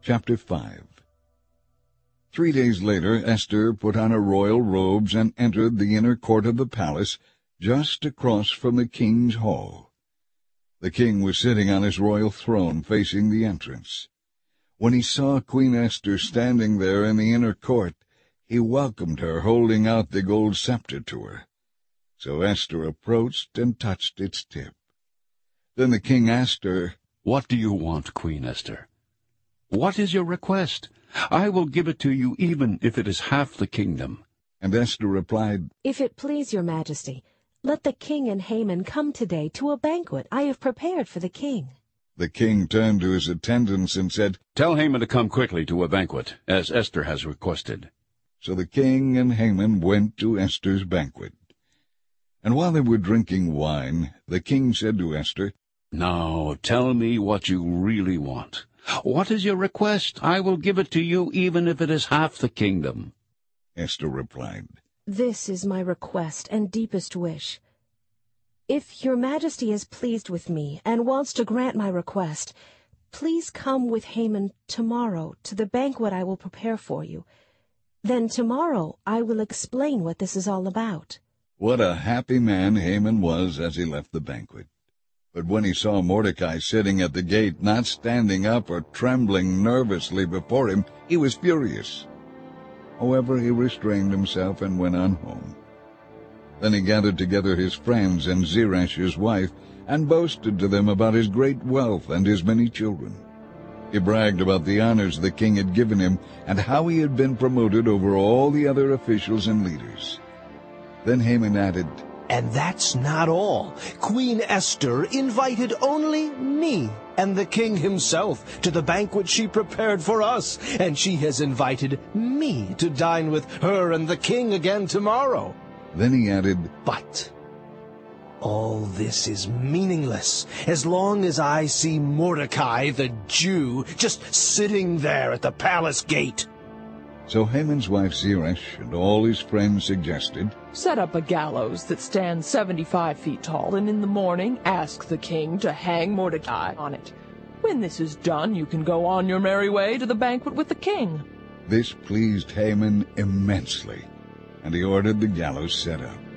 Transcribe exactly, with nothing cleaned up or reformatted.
Chapter five. Three days later Esther put on her royal robes and entered the inner court of the palace, just across from the king's hall. The king was sitting on his royal throne facing the entrance. When he saw Queen Esther standing there in the inner court, he welcomed her, holding out the gold scepter to her. So Esther approached and touched its tip. Then the king asked her, "What do you want, Queen Esther? What is your request? I will give it to you even if it is half the kingdom." And Esther replied, "If it please your majesty, let the king and Haman come today to a banquet I have prepared for the king." The king turned to his attendants and said, "Tell Haman to come quickly to a banquet, as Esther has requested." So the king and Haman went to Esther's banquet. And while they were drinking wine, the king said to Esther, "Now tell me what you really want. What is your request? I will give it to you even if it is half the kingdom." Esther replied, "This is my request and deepest wish. If your majesty is pleased with me and wants to grant my request, please come with Haman tomorrow to the banquet I will prepare for you. Then tomorrow I will explain what this is all about." What a happy man Haman was as he left the banquet. But when he saw Mordecai sitting at the gate, not standing up or trembling nervously before him, he was furious. However, he restrained himself and went on home. Then he gathered together his friends and Zeresh his wife, and boasted to them about his great wealth and his many children. He bragged about the honors the king had given him, and how he had been promoted over all the other officials and leaders. Then Haman added, "And that's not all. Queen Esther invited only me and the king himself to the banquet she prepared for us, and she has invited me to dine with her and the king again tomorrow." Then he added, "But all this is meaningless as long as I see Mordecai the Jew just sitting there at the palace gate." So Haman's wife Zeresh and all his friends suggested, "Set up a gallows that stands seventy-five feet tall, and in the morning ask the king to hang Mordecai on it. When this is done, you can go on your merry way to the banquet with the king." This pleased Haman immensely, and he ordered the gallows set up.